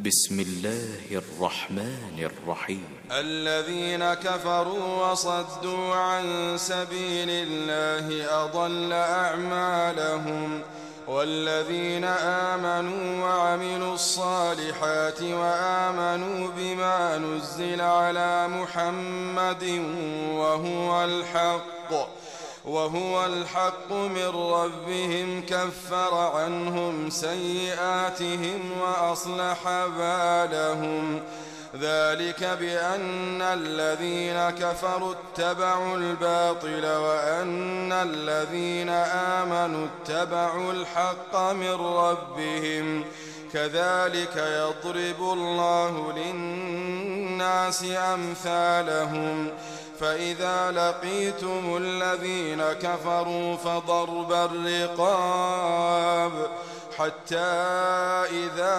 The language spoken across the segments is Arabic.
بسم الله الرحمن الرحيم. الذين كفروا وصدوا عن سبيل الله أضل أعمالهم، والذين آمنوا وعملوا الصالحات وآمنوا بما نزل على محمد وهو الحق من ربهم كفر عنهم سيئاتهم وأصلح بالهم. ذلك بأن الذين كفروا اتبعوا الباطل وأن الذين آمنوا اتبعوا الحق من ربهم. كذلك يضرب الله للناس أمثالهم. فإذا لقيتم الذين كفروا فضرب الرقاب حتى إذا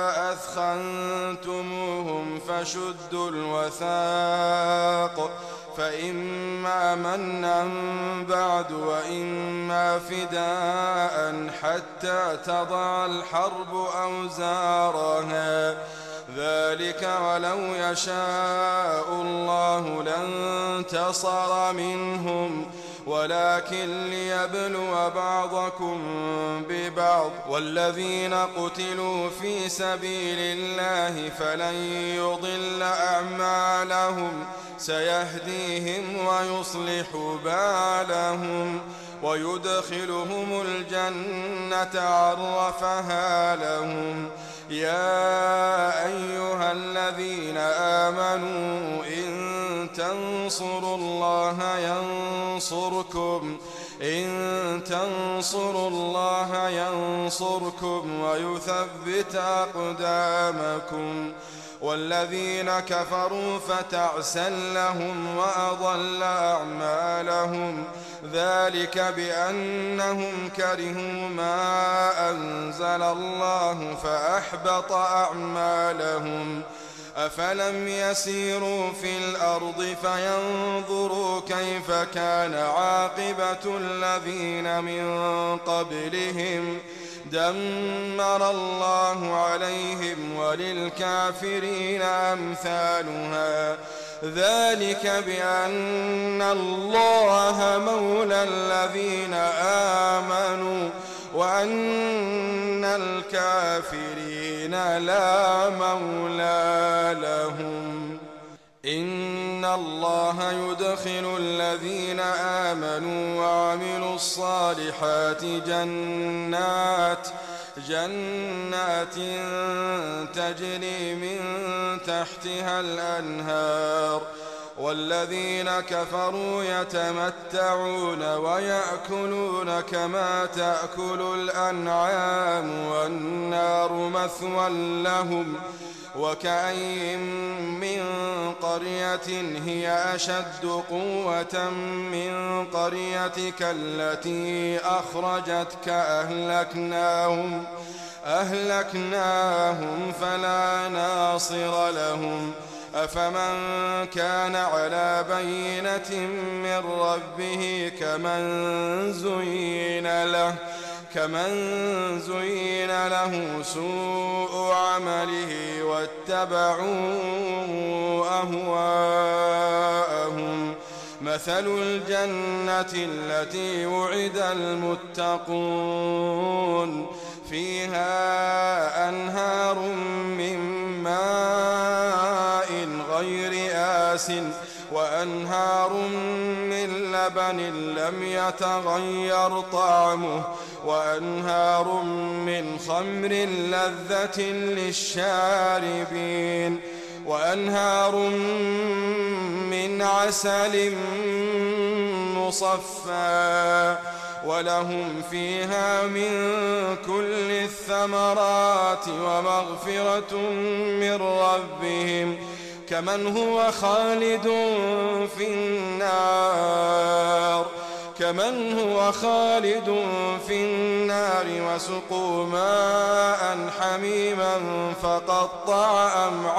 أثخنتموهم فشدوا الوثاق، فإما منا بعد وإما فداء حتى تضع الحرب أوزارها. ذلك ولو يشاء الله لانتصر منهم، ولكن ليبلو بعضكم ببعض. والذين قتلوا في سبيل الله فلن يضل أعمالهم، سيهديهم ويصلح بالهم ويدخلهم الجنة عرفها لهم. يا أيها الذين آمنوا إن تنصروا الله ينصركم ويثبت أقدامكم. والذين كفروا فتعسا لهم وأضل أعمالهم. ذلك بأنهم كرهوا ما أنزل الله فأحبط أعمالهم. أفلم يسيروا في الأرض فينظروا كيف كان عاقبة الذين من قبلهم؟ دمر الله عليهم وللكافرين أمثالها. ذلك بأن الله مولى الذين آمنوا وأن الكافرين لا مولى لهم. إن الله يدخل الذين آمنوا وعملوا الصالحات جنات تجري من تحتها الأنهار. والذين كفروا يتمتعون ويأكلون كما تأكل الأنعام والنار مثوى لهم. وكأين من قرية هي أشد قوة من قريتك التي أخرجتك أهلكناهم فلا ناصر لهم. أفمن كان على بينة من ربه كمن زين له سوء عمله واتبعوا أهواءهم. مثل الجنة التي وعد المتقون فيها أنهار من ماء غير آسٍ وأنهار من لبن لم يتغير طعمه وأنهار من خمر لذة للشاربين وأنهار من عسل مصفى ولهم فيها من كل الثمرات ومغفرة من ربهم كمن هو خالد في النار وسقوا ماء حميما فقطع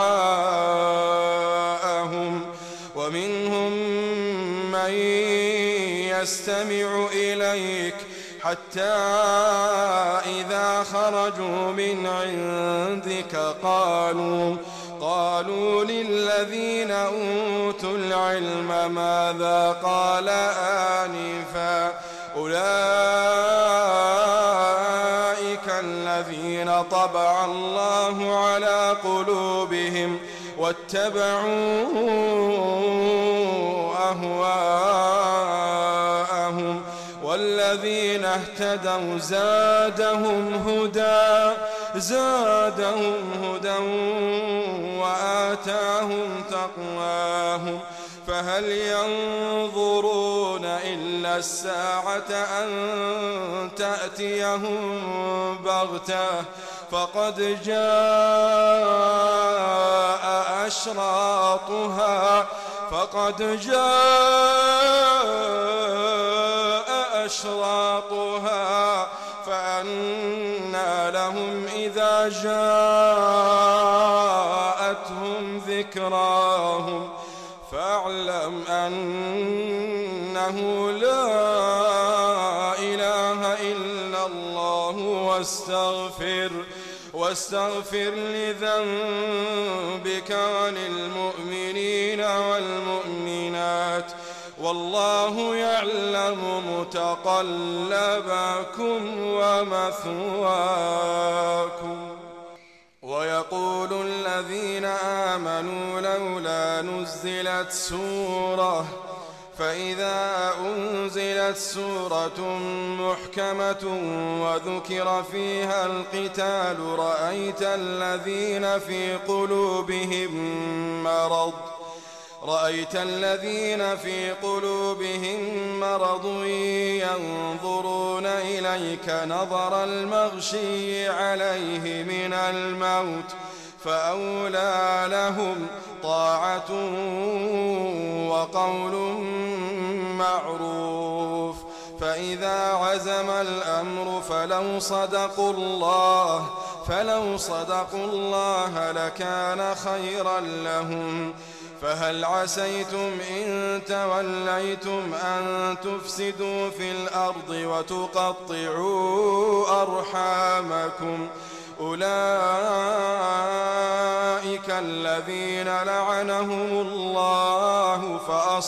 أمعاءهم ومنهم من يستمع إليك حتى إذا خرجوا من عندك قالوا للذين أوتوا العلم ماذا قال آنفا أولئك الذين طبع الله على قلوبهم واتبعوا أهواءهم والذين اهتدوا زادهم هدى وآتاهم تقواهم فهل ينظرون إلا الساعة أن تأتيهم بغتة فقد جاء أشراطها فأنى لهم إذا جاءتهم ذكراهم فاعلم أنه لا إله إلا الله واستغفر لذنبك وللمؤمنين والمؤمنات والله يعلم متقلبكم ومثواكم. ويقول الذين آمنوا لولا نزلت سورة فإذا أنزلت سورة محكمة وذكر فيها القتال رأيت الذين في قلوبهم مرض ينظرون إليك نظر المغشي عليه من الموت فأولى لهم طاعة وقول معروف فإذا عزم الأمر فلو صدقوا الله لكان خيرا لهم فهل عسيتم إن توليتم أن تفسدوا في الأرض وتقطعوا أرحامكم أولئك الذين لعنهم الله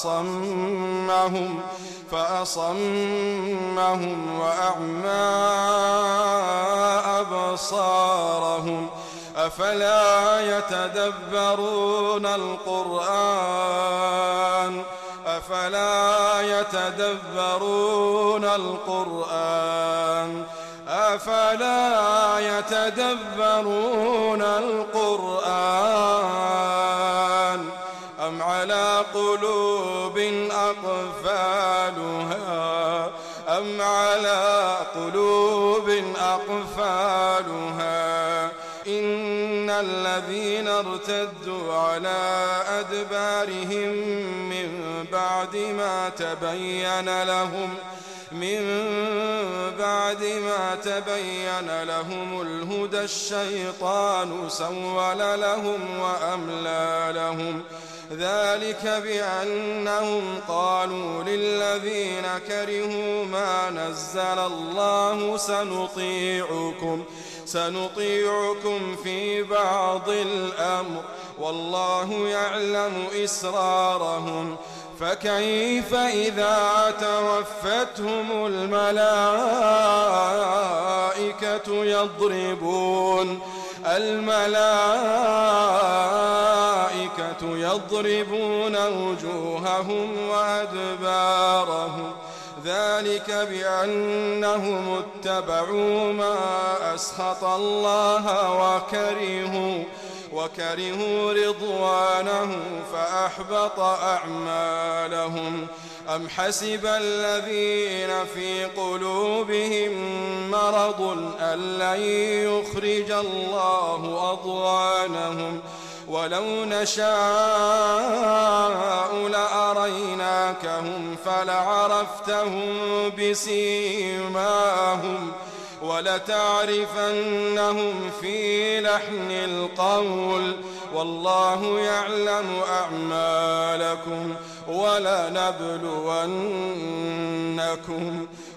فأصمهم وأعمى أبصارهم أفلا يتدبرون القرآن أم على قلوب أقفالها إن الذين ارتدوا على أدبارهم من بعد ما تبين لهم الهدى الشيطان سول لهم وأملى لهم ذلك بأنهم قالوا للذين كرهوا ما نزل الله سنطيعكم في بعض الأمر والله يعلم إسرارهم فكيف إذا توفتهم الملائكة يضربون وجوههم وأدبارهم ذلك بأنهم اتبعوا ما أسخط الله وكرهوا رضوانه فأحبط أعمالهم أم حسب الذين في قلوبهم مرض أن لن يخرج الله أضغانهم ولو نشاء لأريناكهم فلعرفتهم بسيماهم ولتعرفنهم في لحن القول والله يعلم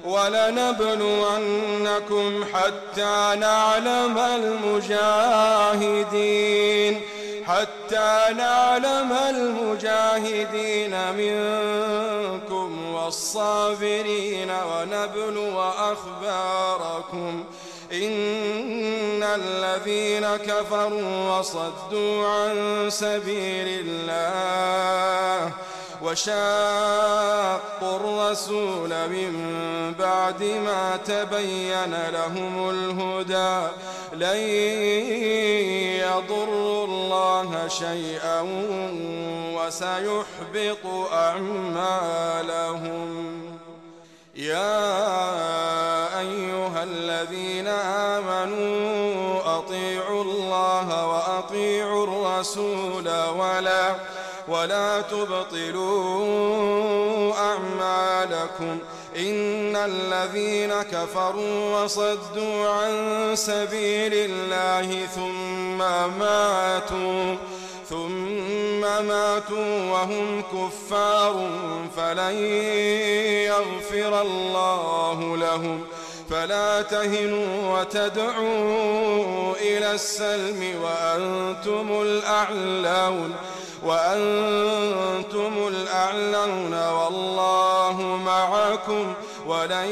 ولنبلونكم حتى نعلم المجاهدين منكم والصابرين ونبلو أخباركم إن الذين كفروا وصدوا عن سبيل الله وشاقوا الرسول من بعد ما تبين لهم الهدى لن يضروا الله شيئا وسيحبط أعمالهم. يا أيها الذين آمنوا أطيعوا الله وأطيعوا الرسول ولا تبطلوا أعمالكم إن الذين كفروا وصدوا عن سبيل الله ثم ماتوا وهم كفار فلن يغفر الله لهم. فلا تهنوا وتدعوا إلى السلم وأنتم الأعلون والله معكم ولن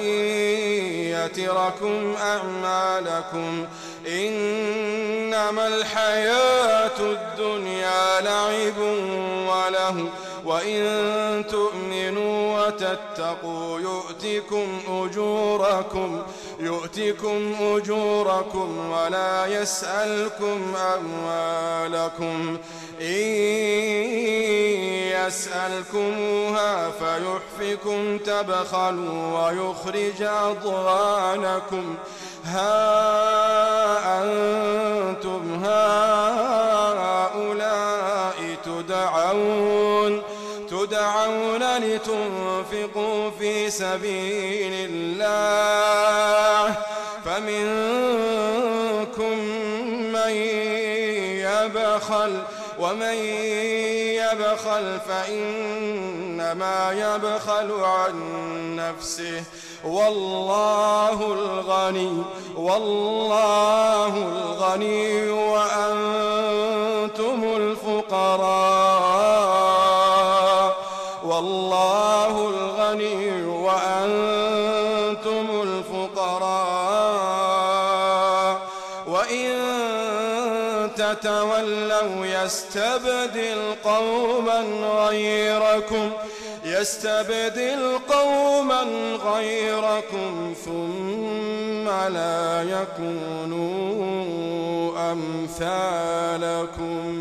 يتركم أعمالكم. إنما الحياة الدنيا لعب وله وإن تؤمنوا وتتقوا يؤتكم أجوركم ولا يسألكم أموالكم. إن يسألكموها فيحفكم تبخلوا ويخرج أضغانكم. ها أنتم هؤلاء تدعون لتنفقوا في سبيل الله فمنكم من يبخل ومن يبخل فإنما يبخل عن نفسه والله الغني وأنتم الفقراء. والله الغني وأنتم الفقراء وإن تتولوا يستبدل قوما غيركم ثم لا يكونوا أمثالكم.